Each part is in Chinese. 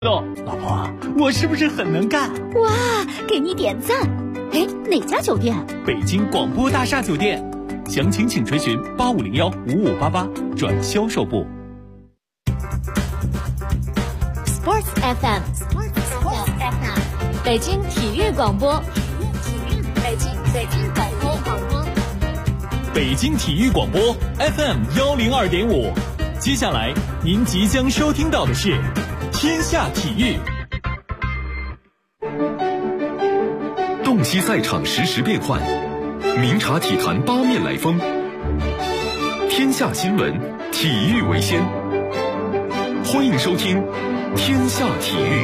老婆，我是不是很能干？ 哇，给你点赞！哎，哪家酒店？ 北京广播大厦酒店，详情请垂询85015588转销售部。 Sports FM， 北京体育广播，北京体育广播 FM102.5。接下来您即将收听到的是天下体育。 洞悉赛场实时变幻，明察体坛八面来风。天下新闻，体育为先。欢迎收听天下体育。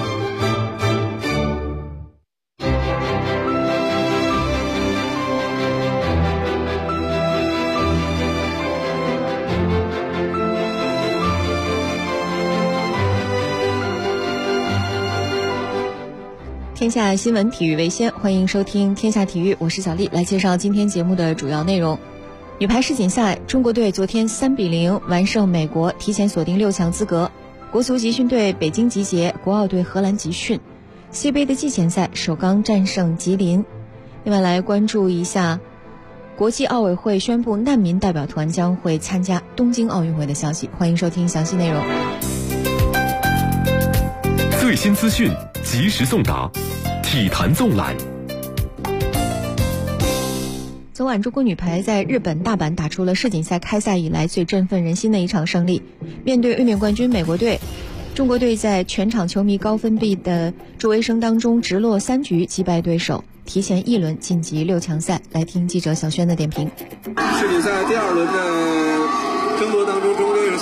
天下新闻，体育为先，欢迎收听天下体育，我是小丽，来介绍今天节目的主要内容。女排世锦赛，中国队昨天3-0完胜美国，提前锁定6强资格。国足集训队北京集结，国奥队荷兰集训。西杯的季前赛，首钢战胜吉林。另外来关注一下国际奥委会宣布难民代表团将会参加东京奥运会的消息，欢迎收听详细内容。 最新资讯及时送达，体坛纵览。 昨晚中国女排在日本大阪打出了世锦赛开赛以来最振奋人心的一场胜利。面对卫冕冠军美国队，中国队在全场球迷高分贝的助威声当中直落3局击败对手，提前一轮晋级6强赛。来听记者小轩的点评。 世锦赛第2轮的争夺当中，中国队是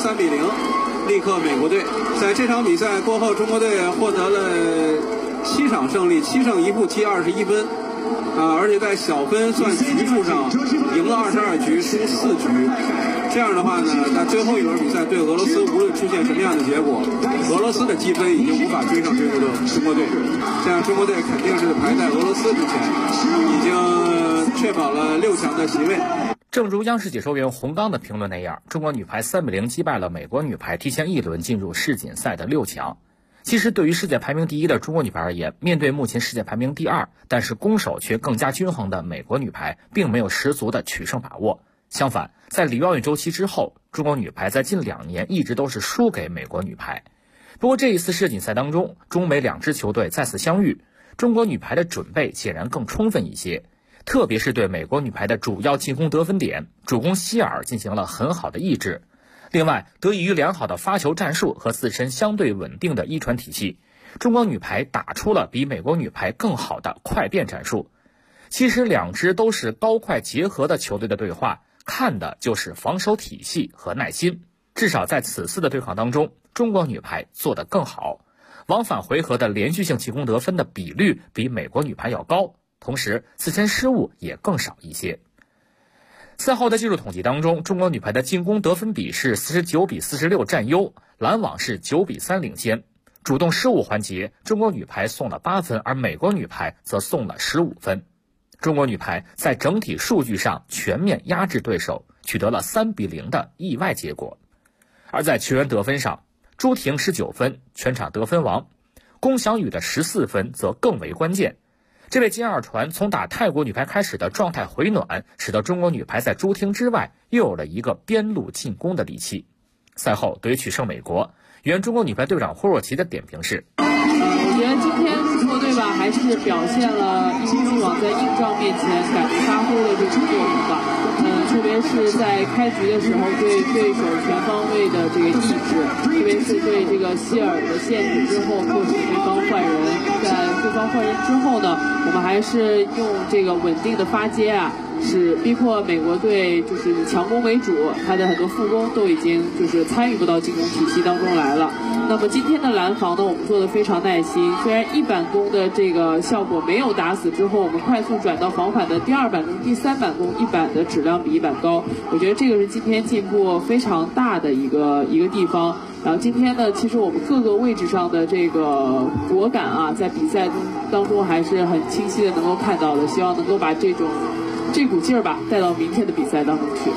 3-0力克美国队。在这场比赛过后，中国队获得了7场胜利，7胜1负，积21分。而且在小分算局数上赢了22局，输4局。这样的话呢，在最后一轮比赛对俄罗斯，无论出现什么样的结果，俄罗斯的积分已经无法追上这个中国队。这样中国队肯定是排在俄罗斯之前，已经确保了6强的席位。 正如央视解说员洪刚的评论那样，中国女排3-0击败了美国女排，提前一轮进入世锦赛的6强。其实对于世界排名第1的中国女排而言，面对目前世界排名第2，但是攻守却更加均衡的美国女排，并没有十足的取胜把握。相反，在里约奥运周期之后，中国女排在近2年一直都是输给美国女排。不过这一次世锦赛当中，中美2支球队再次相遇，中国女排的准备显然更充分一些，特别是对美国女排的主要进攻得分点主攻希尔进行了很好的抑制。另外，得益于良好的发球战术和自身相对稳定的一传体系，中国女排打出了比美国女排更好的快变战术。其实2支都是高快结合的球队的对话，看的就是防守体系和耐心。至少在此次的对抗当中，中国女排做得更好，往返回合的连续性进攻得分的比率比美国女排要高，同时自身失误也更少一些。赛后的技术统计当中，中国女排的进攻得分比是49-46占优，拦网是9-3领先。主动失误环节，中国女排送了8分，而美国女排则送了15分。中国女排在整体数据上全面压制对手，取得了3-0的意外结果。而在球员得分上，朱婷19分，全场得分王；龚翔宇的14分则更为关键。这位金二传从打泰国女排开始的状态回暖，使得中国女排在朱婷之外又有了一个边路进攻的利器。赛后对于取胜美国，原中国女排队长霍若琪的点评是： 我觉得今天中国队吧，还是表现了一如既往在硬仗面前敢于发挥的这种作用吧。特别是在开局的时候对对手全方位的这个抑制，特别是对这个希尔的限制之后，迫使对方换人。在对方换人之后呢，我们还是用这个稳定的发接啊，是逼迫美国队就是以强攻为主，他的很多副攻都已经就是参与不到进攻体系当中来了。那么今天的拦防呢，我们做的非常耐心，虽然一板攻的这个效果没有打死之后，我们快速转到防反的第2板攻、第3板攻，一板的质量比一板高，我觉得这个是今天进步非常大的一个地方。然后今天呢，其实我们各个位置上的这个果敢啊，在比赛当中还是很清晰的能够看到的，希望能够把这股劲儿吧带到明天的比赛当中去。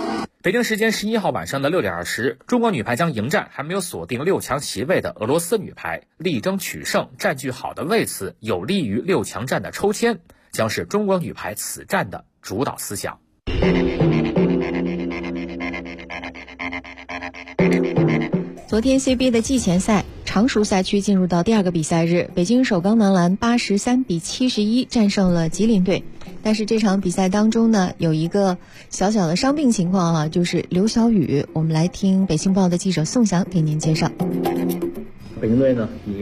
北京时间11号晚上的6点20，中国女排将迎战还没有锁定6强席位的俄罗斯女排，力争取胜，占据好的位次，有利于6强战的抽签，将是中国女排此战的主导思想。 昨天 CBA 的季前赛常熟赛区进入到第2个比赛日，北京首钢男篮83-71战胜了吉林队。但是这场比赛当中呢，有一个小小的伤病情况啊，就是刘晓宇。我们来听北青报的记者宋翔给您介绍。 北京队呢以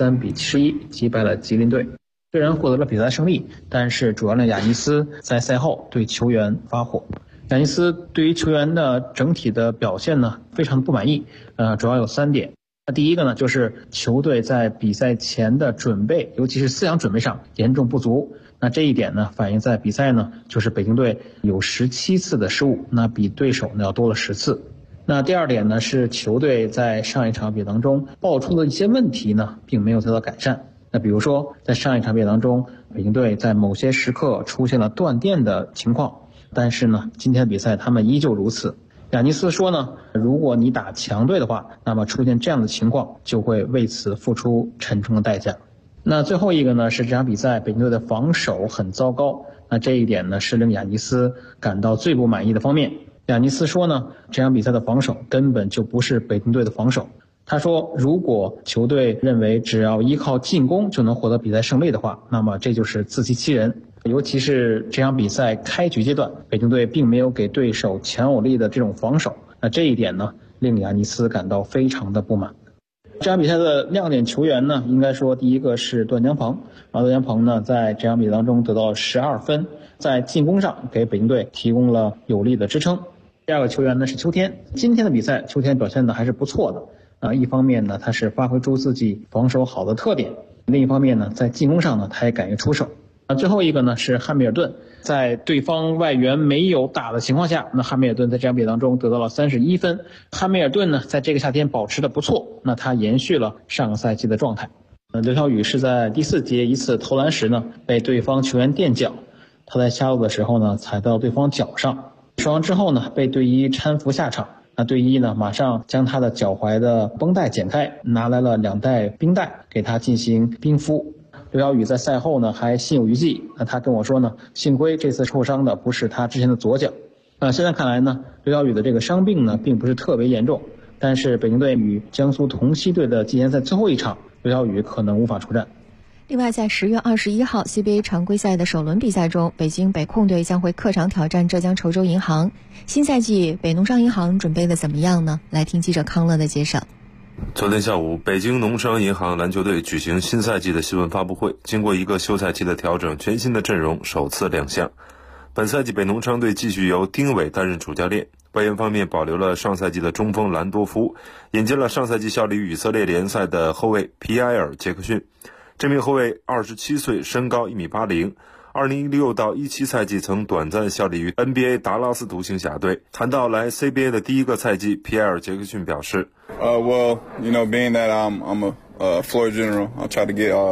83-71击败了吉林队，虽然获得了比赛胜利，但是主教练雅尼斯在赛后对球员发火。雅尼斯对于球员的整体的表现呢非常的不满意，主要有3点。第一个呢就是球队在比赛前的准备，尤其是思想准备上严重不足。那这一点呢反映在比赛呢，就是北京队有17次的失误，那比对手呢要多了10次。那第2点呢是球队在上一场比赛当中爆出的一些问题呢并没有得到改善。那比如说在上一场比赛当中，北京队在某些时刻出现了断电的情况，但是呢今天的比赛他们依旧如此。雅尼斯说呢，如果你打强队的话，那么出现这样的情况就会为此付出沉重的代价。那最后一个呢是这场比赛北京队的防守很糟糕，那这一点呢是令雅尼斯感到最不满意的方面。雅尼斯说呢，这场比赛的防守根本就不是北京队的防守。他说，如果球队认为只要依靠进攻就能获得比赛胜利的话，那么这就是自欺欺人。尤其是这场比赛开局阶段，北京队并没有给对手强有力的这种防守，那这一点呢令雅尼斯感到非常的不满。这场比赛的亮点球员呢，应该说第一个是段江鹏，段江鹏呢在这场比赛当中得到12分，在进攻上给北京队提供了有力的支撑。第2个球员呢是邱天，今天的比赛邱天表现的还是不错的，一方面呢他是发挥出自己防守好的特点，另一方面呢在进攻上呢他也敢于出手。最后一个呢是汉密尔顿，在对方外援没有打的情况下，那汉密尔顿在这场比赛当中得到了31分。汉密尔顿呢在这个夏天保持的不错，那他延续了上个赛季的状态。刘晓宇是在第4节一次投篮时呢被对方球员垫脚，他在下路的时候呢踩到对方脚上，受伤之后呢被队医搀扶下场。那队医呢马上将他的脚踝的绷带剪开，拿来了2袋冰袋给他进行冰敷。刘晓宇在赛后呢还心有余悸，那他跟我说呢，幸亏这次受伤的不是他之前的左脚。现在看来呢，刘晓宇的这个伤病呢并不是特别严重，但是北京队与江苏同曦队的季前赛最后一场，刘晓宇可能无法出战。 另外，在10月21号 CBA 常规赛的首轮比赛中，北京北控队将会客场挑战浙江稠州银行。新赛季北农商银行准备的怎么样呢？来听记者康乐的介绍。 昨天下午，北京农商银行篮球队举行新赛季的新闻发布会，经过一个休赛期的调整，全新的阵容首次亮相。本赛季北农商队继续由丁伟担任主教练，外援方面保留了上赛季的中锋兰多夫，引进了上赛季效力于以色列联赛的后卫皮埃尔·杰克逊。这名后卫27岁，身高1.80米，2016到17赛季曾短暂效力于 NBA 达拉斯独行侠队。谈到来 CBA 的第一个赛季，皮埃尔·杰克逊表示 Well, being that I'm a floor general, I'll try to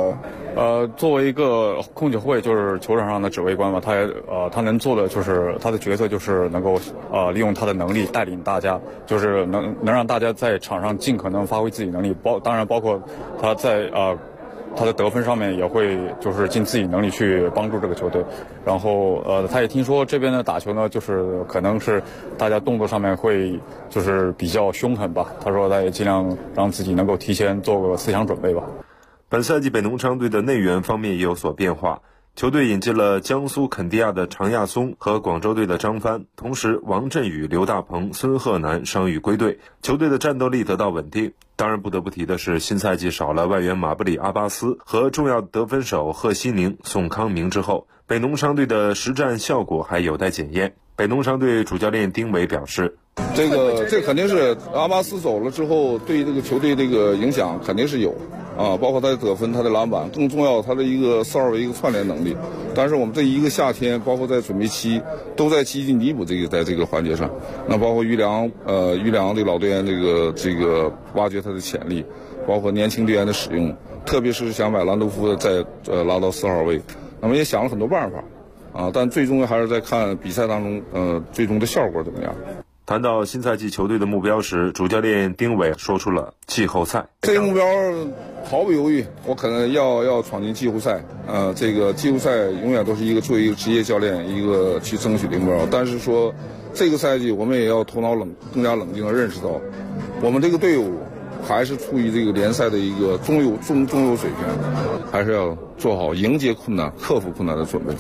get 作为一个控球后卫，就是球场上的指挥官嘛，他能做的就是他的角色就是能够利用他的能力带领大家，就是能让大家在场上尽可能发挥自己能力，当然包括他在他的得分上面也会就是尽自己能力去帮助这个球队。然后他也听说这边的打球呢，就是可能是大家动作上面会就是比较凶狠吧，他说他也尽量让自己能够提前做个思想准备吧。 本赛季北农商队的内援方面也有所变化，球队引进了江苏肯迪亚的常亚松和广州队的张帆，同时王振宇、刘大鹏、孙鹤南伤愈归队，球队的战斗力得到稳定。当然不得不提的是，新赛季少了外援马布里阿巴斯和重要得分手贺西宁、宋康明之后，北农商队的实战效果还有待检验。北农商队主教练丁伟表示， 这肯定是阿巴斯走了之后，对这个球队这个影响肯定是有包括他的得分、他的篮板，更重要他的一个4-2位一个串联能力。但是我们这一个夏天，包括在准备期，都在积极弥补在这个环节上。那包括于良这个老队员这个挖掘他的潜力，包括年轻队员的使用，特别是想把兰多夫再拉到4-2位。那么也想了很多办法但最终还是在看比赛当中最终的效果怎么样。 谈到新赛季球队的目标时，主教练丁伟说出了季后赛这个目标，毫不犹豫，我可能要闯进季后赛。这个季后赛永远都是一个作为一个职业教练一个去争取的目标。但是说这个赛季我们也要头脑更加冷静地认识到，我们这个队伍还是处于这个联赛的一个中游水平，还是要做好迎接困难、克服困难的准备。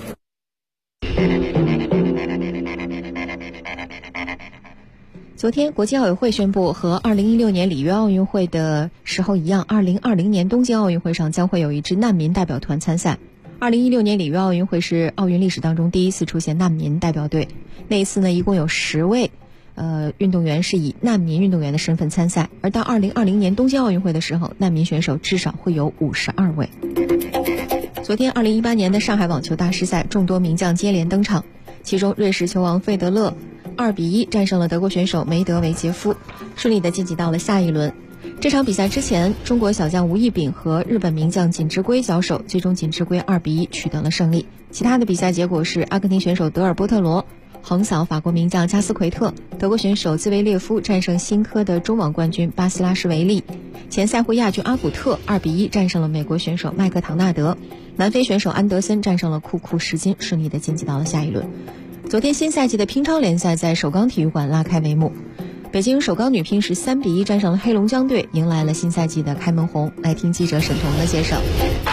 昨天，国际奥委会宣布，和2016年里约奥运会的时候一样，2020年东京奥运会上将会有一支难民代表团参赛。2016年里约奥运会是奥运历史当中第一次出现难民代表队，那一次呢，一共有10位运动员是以难民运动员的身份参赛，而到2020年东京奥运会的时候，难民选手至少会有52位。昨天2018年的上海网球大师赛，众多名将接连登场，其中瑞士球王费德勒2-1战胜了德国选手梅德韦杰夫，顺利地晋级到了下一轮。这场比赛之前，中国小将吴亦丙和日本名将锦织圭交手，最终锦织圭2-1取得了胜利。其他的比赛结果是阿根廷选手德尔波特罗横扫法国名将加斯奎特，德国选手兹维列夫战胜新科的中网冠军巴斯拉什维利，前赛会亚军阿古特2-1战胜了美国选手麦克唐纳德，南非选手安德森战胜了库库什金，顺利地晋级到了下一轮。昨天新赛季的乒超联赛在首钢体育馆拉开帷幕，北京首钢女乒是3-1战胜了黑龙江队，迎来了新赛季的开门红。来听记者沈彤的介绍。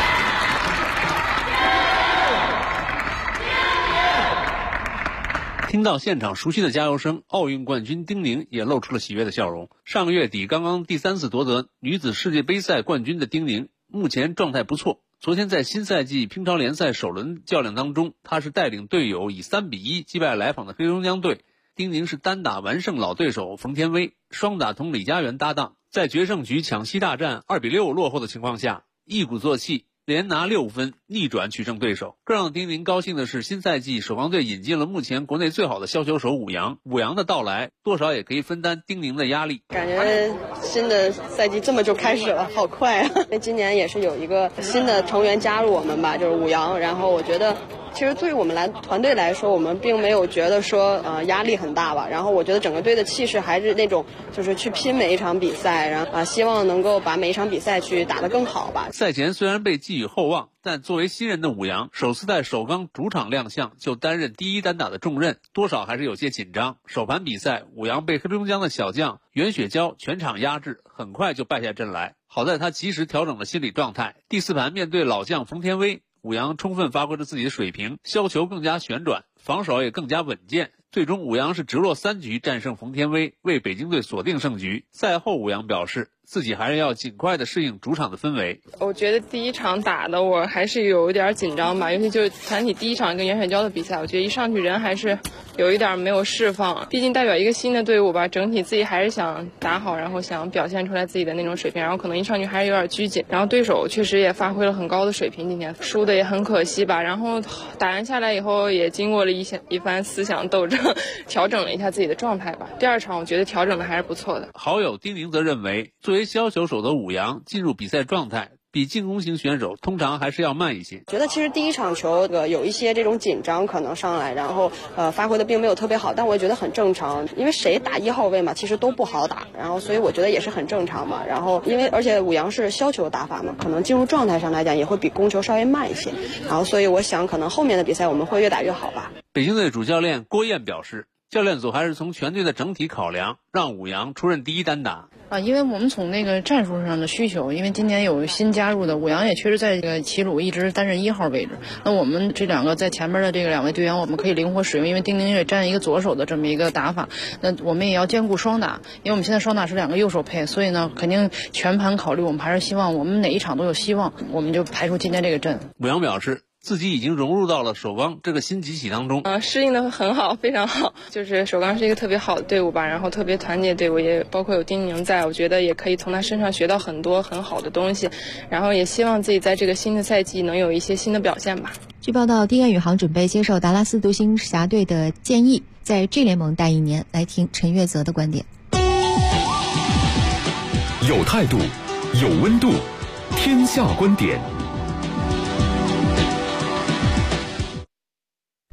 听到现场熟悉的加油声，奥运冠军丁宁也露出了喜悦的笑容。上个月底刚刚第3次夺得女子世界杯赛冠军的丁宁，目前状态不错。昨天在新赛季乒超联赛首轮较量当中，他是带领队友以3-1击败来访的黑龙江队。丁宁是单打完胜老对手冯天薇，双打同李佳媛搭档，在决胜局抢七大战2-6落后的情况下，一鼓作气连拿6分，逆转取胜对手。更让丁宁高兴的是，新赛季首钢队引进了目前国内最好的削球手武阳的到来，多少也可以分担丁宁的压力。 感觉新的赛季这么就开始了，好快啊！今年也是有一个新的成员加入我们吧，就是武阳。然后我觉得其实对于我们团队来说，我们并没有觉得说压力很大吧。然后我觉得整个队的气势还是那种就是去拼每一场比赛，然后希望能够把每一场比赛去打得更好吧。 赛前虽然被寄予厚望，但作为新人的武阳首次在首钢主场亮相就担任第一单打的重任，多少还是有些紧张。首盘比赛，武阳被黑龙江的小将袁雪娇全场压制，很快就败下阵来。好在他及时调整了心理状态。第4盘面对老将冯天薇，武阳充分发挥了自己的水平，削球更加旋转，防守也更加稳健。最终武阳是直落3局战胜冯天薇，为北京队锁定胜局。赛后武阳表示，自己还是要尽快的适应主场的氛围。 我觉得第一场打的我还是有一点紧张吧，尤其就是团体第一场跟袁雪娇的比赛，我觉得一上去人还是有一点没有释放。毕竟代表一个新的队伍吧，整体自己还是想打好，然后想表现出来自己的那种水平，然后可能一上去还是有点拘谨。然后对手确实也发挥了很高的水平，今天输的也很可惜吧。然后打完下来以后，也经过了一番思想斗争，调整了一下自己的状态吧。第2场我觉得调整的还是不错的。 好友丁宁则认为，作为削球手的武阳进入比赛状态比进攻型选手通常还是要慢一些。 觉得其实第一场球有一些这种紧张可能上来，然后发挥的并没有特别好，但我也觉得很正常，因为谁打1号位嘛，其实都不好打，然后所以我觉得也是很正常嘛。然后而且武阳是削球打法嘛，可能进入状态上来讲也会比攻球稍微慢一些，然后所以我想可能后面的比赛我们会越打越好吧。 北京队主教练郭燕表示，教练组还是从全队的整体考量，让武阳出任第一单打。 因为我们从那个战术上的需求，因为今年有新加入的武阳也确实在这个齐鲁一直担任1号位置，那我们这2个在前面的这个2位队员我们可以灵活使用，因为丁宁也占一个左手的这么一个打法，那我们也要兼顾双打，因为我们现在双打是2个右手配，所以呢肯定全盘考虑，我们还是希望我们哪一场都有希望，我们就排除今天这个阵。 武阳表示，自己已经融入到了首钢这个新集体当中， 适应的很好，非常好。就是首钢是一个特别好的队伍吧，然后特别团结队伍，也包括有丁宁在，我觉得也可以从他身上学到很多很好的东西，然后也希望自己在这个新的赛季能有一些新的表现吧。 据报道，丁彦雨航准备接受达拉斯独行侠队的建议，在 G 联盟待1年。来听陈月泽的观点。 有态度，有温度，天下观点。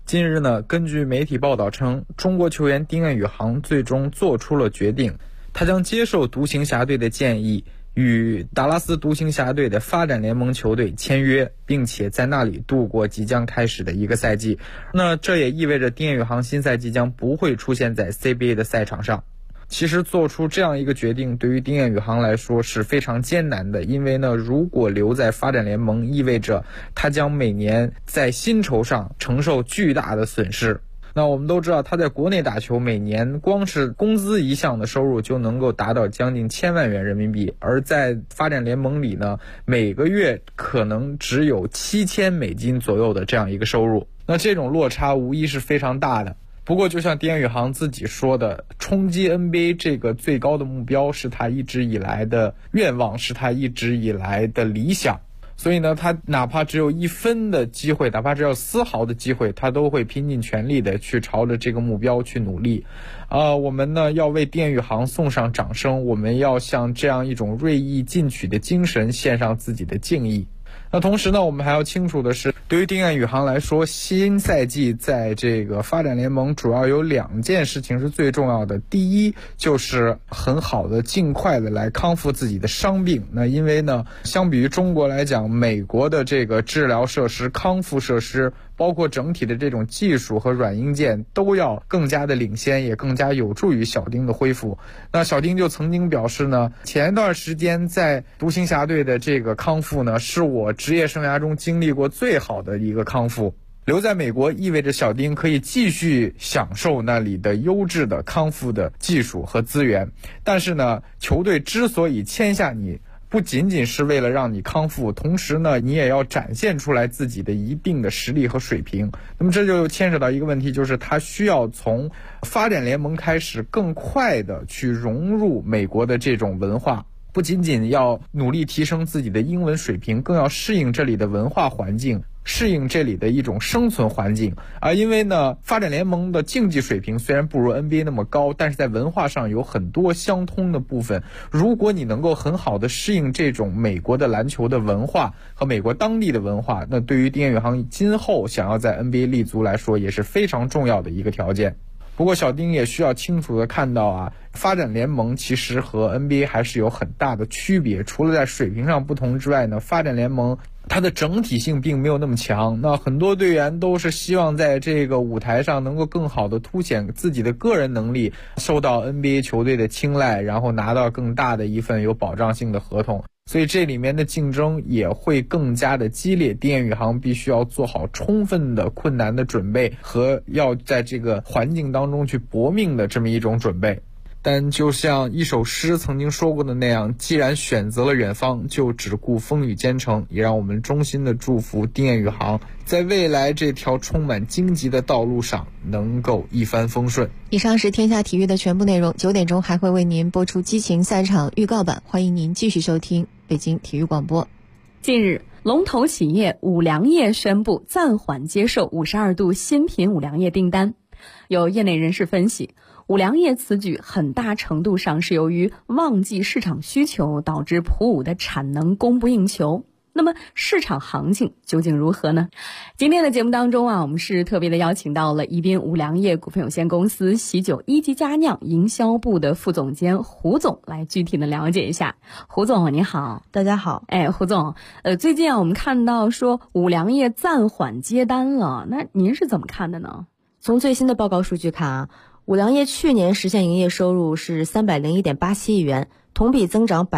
近日呢，根据媒体报道称，中国球员丁彦雨航最终做出了决定，他将接受独行侠队的建议，与达拉斯独行侠队的发展联盟球队签约，并且在那里度过即将开始的一个赛季。那这也意味着丁彦雨航新赛季将不会出现在 CBA 的赛场上。其实做出这样一个决定对于丁彦雨航来说是非常艰难的，因为呢，如果留在发展联盟，意味着他将每年在薪酬上承受巨大的损失。那我们都知道，他在国内打球每年光是工资一项的收入就能够达到将近1000万元人民币，而在发展联盟里呢，每个月可能只有$7000左右的这样一个收入。那这种落差无疑是非常大的。不过就像丁彦雨航自己说的，冲击 NBA 这个最高的目标是他一直以来的愿望，是他一直以来的理想。所以呢，他哪怕只有1分的机会，哪怕只有丝毫的机会，他都会拼尽全力的去朝着这个目标去努力。我们呢要为丁彦雨航送上掌声，我们要向这样一种锐意进取的精神献上自己的敬意。那同时呢，我们还要清楚的是，对于丁彦雨航来说，新赛季在这个发展联盟主要有2件事情是最重要的。第一，就是很好的尽快的来康复自己的伤病。那因为呢，相比于中国来讲，美国的这个治疗设施、康复设施，包括整体的这种技术和软硬件都要更加的领先，也更加有助于小丁的恢复。那小丁就曾经表示呢，前一段时间在独行侠队的这个康复呢，是我职业生涯中经历过最好的一个康复。留在美国意味着小丁可以继续享受那里的优质的康复的技术和资源。但是呢，球队之所以签下你，不仅仅是为了让你康复，同时呢，你也要展现出来自己的一定的实力和水平。那么这就牵扯到一个问题，就是他需要从发展联盟开始更快的去融入美国的这种文化，不仅仅要努力提升自己的英文水平，更要适应这里的文化环境，适应这里的一种生存环境。因为呢，发展联盟的竞技水平虽然不如 NBA 那么高，但是在文化上有很多相通的部分。如果你能够很好的适应这种美国的篮球的文化和美国当地的文化，那对于丁彦雨航今后想要在 NBA 立足来说也是非常重要的一个条件。不过小丁也需要清楚的看到发展联盟其实和 NBA 还是有很大的区别。除了在水平上不同之外呢，发展联盟它的整体性并没有那么强。那很多队员都是希望在这个舞台上能够更好的凸显自己的个人能力，受到 NBA 球队的青睐，然后拿到更大的一份有保障性的合同。所以这里面的竞争也会更加的激烈，丁彦雨航必须要做好充分的困难的准备和要在这个环境当中去搏命的这么一种准备。但就像一首诗曾经说过的那样，既然选择了远方，就只顾风雨兼程。也让我们衷心的祝福丁彦雨航在未来这条充满荆棘的道路上能够一帆风顺。 以上是天下体育的全部内容，9点钟还会为您播出激情赛场预告版，欢迎您继续收听北京体育广播。 近日，龙头企业五粮液宣布暂缓接受52度新品五粮液订单。有业内人士分析，五粮液此举很大程度上是由于旺季市场需求导致普五的产能供不应求。那么市场行情究竟如何呢？今天的节目当中我们是特别的邀请到了宜宾五粮液股份有限公司喜酒一级佳酿营销部的副总监胡总来具体的了解一下。胡总你好。 大家好。 胡总，最近我们看到说五粮液暂缓接单了，那您是怎么看的呢？ 从最新的报告数据看五粮液去年实现营业收入是301.87亿元，同比增长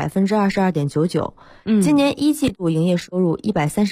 22.99%。今年一季度营业收入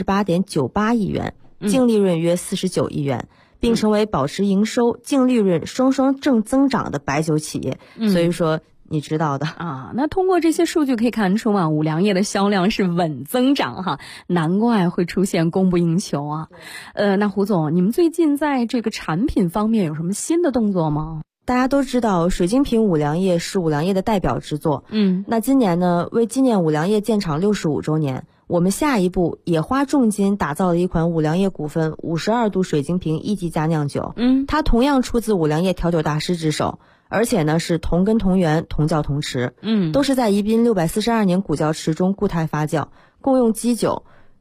138.98亿元，净利润约49亿元，并成为保持营收、净利润双双正增长的白酒企业。所以说你知道的那通过这些数据可以看出五粮液的销量是稳增长难怪会出现供不应求那胡总，你们最近在这个产品方面有什么新的动作吗？ 大家都知道水晶瓶五粮液是五粮液的代表之作。那今年呢，为纪念五粮液建厂65周年，我们下一步也花重金打造了一款五粮液股份52度水晶瓶一级佳酿酒。它同样出自五粮液调酒大师之手，而且呢是同根同源同窖同池。都是在宜宾642年古窖池中固态发酵，共用基酒、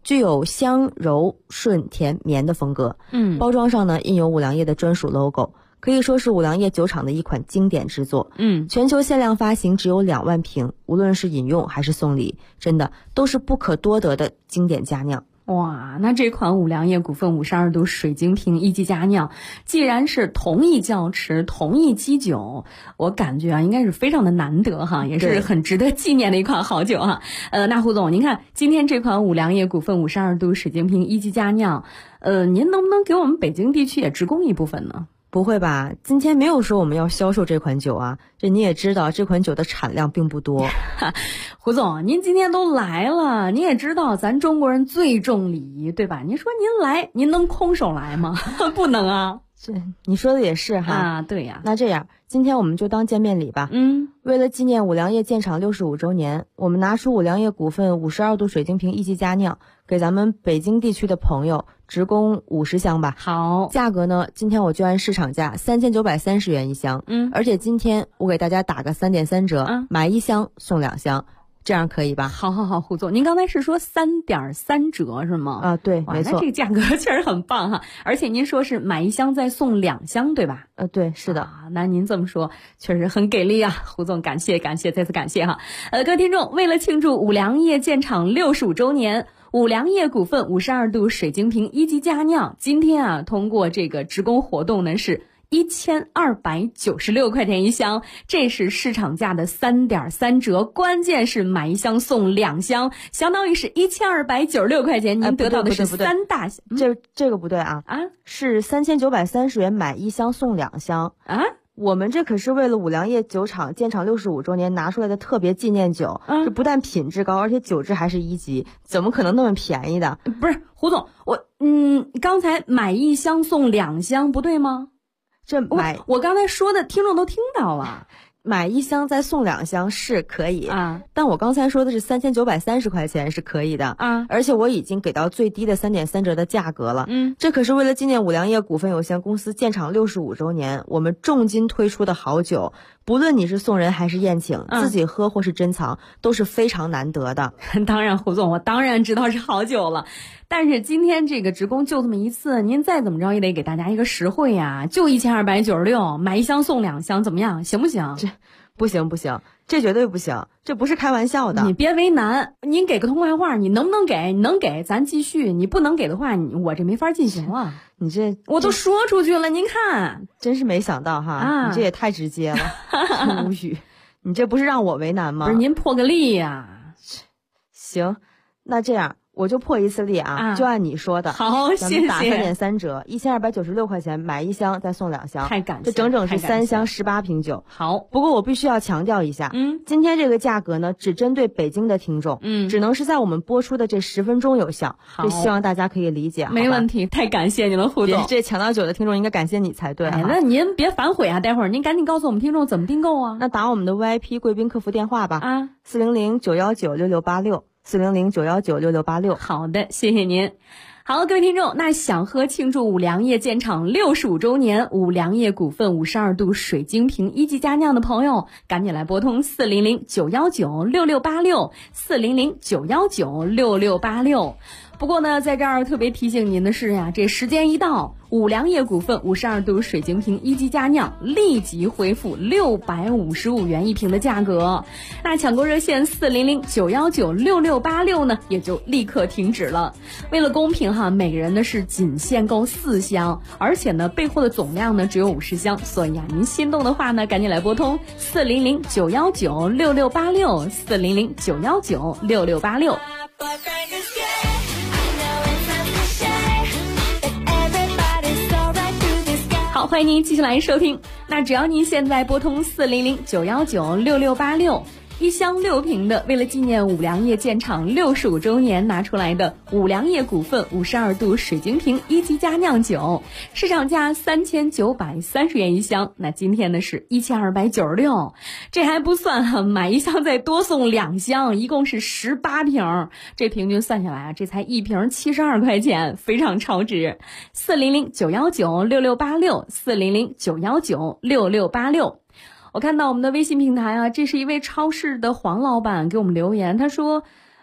具有香柔顺甜绵的风格。包装上呢印有五粮液的专属 logo， 可以说是五粮液酒厂的一款经典之作。全球限量发行只有2万瓶，无论是饮用还是送礼，真的都是不可多得的经典佳酿。 哇，那这款五粮液股份52度水晶瓶一级佳酿，既然是同一窖池同一基酒，我感觉应该是非常的难得哈，也是很值得纪念的一款好酒哈。那胡总，您看今天这款五粮液股份52度水晶瓶一级佳酿，您能不能给我们北京地区也直供一部分呢？ 不会吧，今天没有说我们要销售这款酒啊，这你也知道这款酒的产量并不多。 胡总，您今天都来了，你也知道咱中国人最重礼仪，对吧？您说您来，您能空手来吗？不能啊。 你说的也是哈。 啊，对呀。 那这样，今天我们就当见面礼吧。为了纪念五粮液建厂65周年，我们拿出五粮液股份52度水晶瓶一级佳酿，给咱们北京地区的朋友直供50箱吧。 好， 价格呢，今天我就按市场价3930元一箱。而且今天我给大家打个3.3折，买1箱送2箱。这样可以吧？ 好，胡总，您刚才是说3.3折是吗？ 啊，对，没错。 那这个价格确实很棒哈，而且您说是买1箱再送2箱，对吧？ 对，是的。 那您这么说确实很给力啊，胡总，感谢，再次感谢哈。各位听众，为了庆祝五粮液建厂65周年，五粮液股份52度水晶瓶一级佳酿，今天啊，通过这个直供活动呢是1296块钱一箱，这是市场价的3.3折，关键是买1箱送2箱，相当于是1296块钱，您得到的是3大箱。 这个不对啊，是3930元买1箱送2箱啊。 我们这可是为了五粮液酒厂建厂65周年拿出来的特别纪念酒，这不但品质高，而且酒质还是1级，怎么可能那么便宜的？ 不是，胡总，刚才买1箱送2箱不对吗？我刚才说的听众都听到了， 买1箱再送2箱是可以啊，但我刚才说的是3930块钱是可以的啊，而且我已经给到最低的3.3折的价格了。这可是为了纪念五粮液股份有限公司建厂65周年，我们重金推出的好酒，不论你是送人还是宴请，自己喝或是珍藏，都是非常难得的。 当然，胡总，我当然知道是好酒了。但是今天这个直供就这么一次，您再怎么着也得给大家一个实惠呀，就1296，买1箱送2箱，怎么样？行不行？ 这不行，这绝对不行，这不是开玩笑的。 你别为难，您给个痛快话，你能不能给？你能给咱继续，你不能给的话，我这没法进行了。 你这我都说出去了，您看， 真是没想到哈，你这也太直接了，无语。你这不是让我为难吗？ 不是，您破个例呀。 行，那这样。我就破一次例啊，就按你说的。 好，谢谢。 打3.3折，1296块钱买1箱再送2箱， 太感谢， 这整整是3箱18瓶酒。 好， 不过我必须要强调一下，今天这个价格呢，只针对北京的听众，只能是在我们播出的这10分钟有效。这希望大家可以理解。 没问题，太感谢您了，胡总。 这抢到酒的听众应该感谢你才对。 那您别反悔啊，待会儿您赶紧告诉我们听众怎么订购啊。 那打我们的 VIP 贵宾客服电话吧，400-919-6686。400-919-6686。 好的，谢谢您。好，各位听众，那想喝庆祝五粮液建厂65周年五粮液股份52度水晶瓶一级佳酿的朋友，赶紧来拨通400-919-6686 400-919-6686。不过呢，在这儿特别提醒您的是呀，这时间一到，五粮液股份52度水晶瓶一级佳酿立即恢复655元一瓶的价格。那抢购热线400-919-6686呢，也就立刻停止了。为了公平哈，每个人呢是仅限购4箱，而且呢备货的总量呢只有50箱，所以啊，您心动的话呢，赶紧来拨通400-919-6686 400-919-6686。好，欢迎您继续来收听。那只要您现在拨通400-919-6686，一箱6瓶的，为了纪念五粮液建厂65周年拿出来的五粮液股份52度水晶瓶一级佳酿酒，市场价3930元一箱，那今天呢是1296，这还不算哈，买1箱再多送2箱，一共是18瓶，这平均算下来啊，这才1瓶72块钱，非常超值。400-919-6686 400-919-6686。我看到我们的微信平台啊，这是一位超市的黄老板给我们留言，他说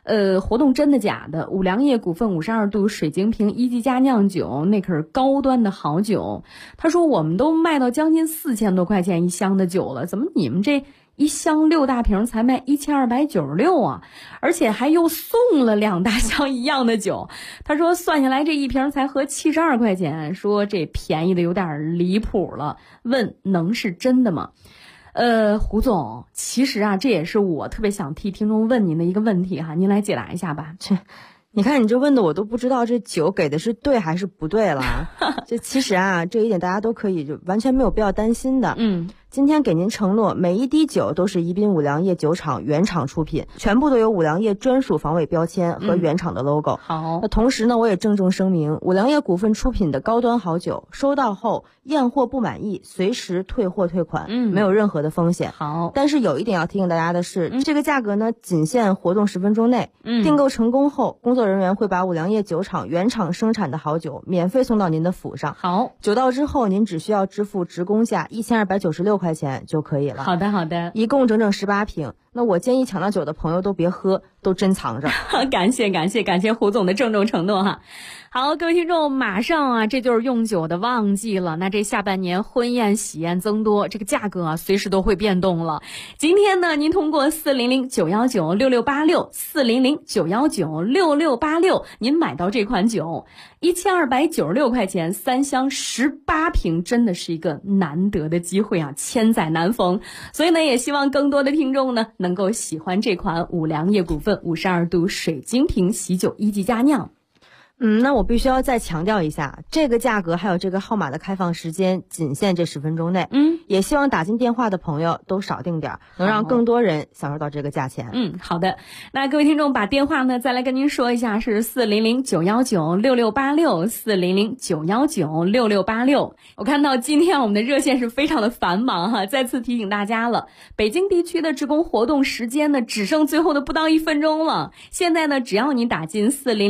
活动真的假的？五粮液股份52度水晶瓶一级佳酿酒，那可是高端的好酒。他说我们都卖到将近4000多块钱一箱的酒了，怎么你们这一箱6大瓶才卖1296啊？而且还又送了2大箱一样的酒。他说算下来这一瓶才合72块钱，说这便宜的有点离谱了，问能是真的吗？胡总，其实啊，这也是我特别想替听众问您的一个问题哈，您来解答一下吧。 你看你这问的我都不知道这酒给的是对还是不对了。这其实啊，这一点大家都可以就完全没有必要担心的。今天给您承诺，每一滴酒都是宜宾五粮液酒厂原厂出品，全部都有五粮液专属防伪标签和原厂的 logo。 好， 那同时呢，我也郑重声明，五粮液股份出品的高端好酒，收到后验货不满意，随时退货退款，没有任何的风险。 好， 但是有一点要提醒大家的是，这个价格呢，仅限活动10分钟内。订购成功后，工作人员会把五粮液酒厂原厂生产的好酒免费送到您的府上。 好， 酒到之后，您只需要支付职工价1296块钱就可以了。 好的，好的， 一共整整18瓶。那我建议抢到酒的朋友都别喝，都珍藏着。 感谢胡总的郑重承诺哈。好，各位听众，马上啊，这就是用酒的旺季了。那这下半年婚宴喜宴增多，这个价格啊，随时都会变动了。今天呢，您通过400-919-6686，400-919-6686，您买到这款酒，1296块钱，3箱18瓶，真的是一个难得的机会啊，千载难逢。所以呢，也希望更多的听众呢，能够喜欢这款五粮液股份52度水晶瓶喜酒一级佳酿。 那我必须要再强调一下，这个价格还有这个号码的开放时间仅限这10分钟内。也希望打进电话的朋友都少订点，能让更多人享受到这个价钱。 好的。那各位听众把电话呢再来跟您说一下，是400-919-6686，400-919-6686。我看到今天我们的热线是非常的繁忙哈，再次提醒大家了，北京地区的职工活动时间呢只剩最后的不到1分钟了。现在呢，只要你打进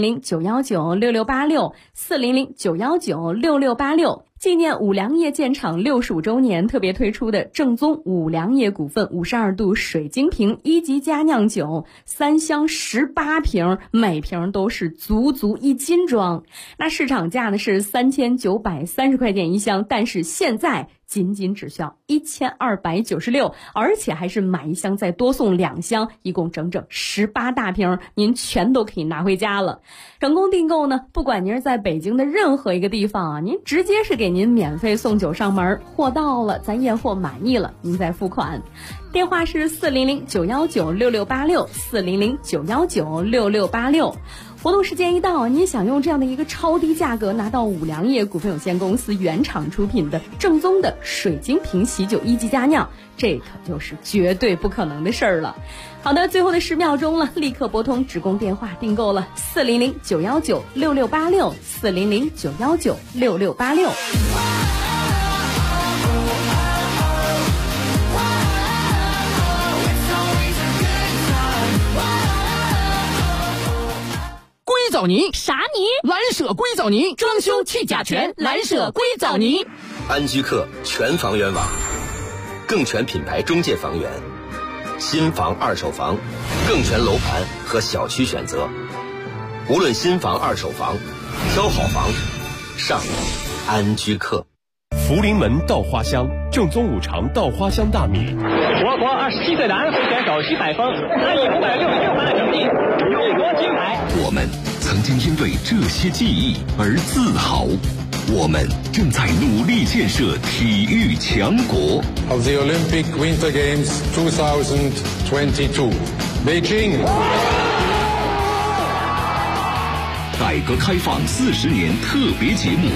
400-919-6686，400-919-6686，纪念五粮液建厂65周年特别推出的正宗五粮液股份52度水晶瓶一级佳酿酒，3箱18瓶，每瓶都是足1斤装。那市场价呢是3930块钱一箱，但是现在仅只需要1296，而且还是买一箱再多送2箱，一共整整18大瓶，您全都可以拿回家了。成功订购呢，不管您是在北京的任何一个地方啊，您直接是给您免费送酒上门，货到了咱验货满意了，您再付款。电话是400-919-6686，400-919-6686。活动时间一到，您想用这样的一个超低价格拿到五粮液股份有限公司原厂出品的正宗的水晶瓶喜酒一级佳酿，这可就是绝对不可能的事儿了。好的，最后的10秒钟了，立刻拨通职工电话订购了400-919-6686， 400-919-6686。 硅藻泥啥泥？ 蓝舍硅藻泥，装修去甲醛，蓝舍硅藻泥。 安居客全房源网，更全品牌中介房源，新房二手房，更全楼盘和小区选择。无论新房二手房，挑好房上安居客。 福临门稻花香，正宗五常稻花香大米。 我国27岁男会选手徐海峰拿以566分的成绩勇夺金牌。 我们曾经因为这些记忆而自豪，我们正在努力建设体育强国。 Of the Olympic Winter Games 2022, Beijing。 改革开放40年特别节目。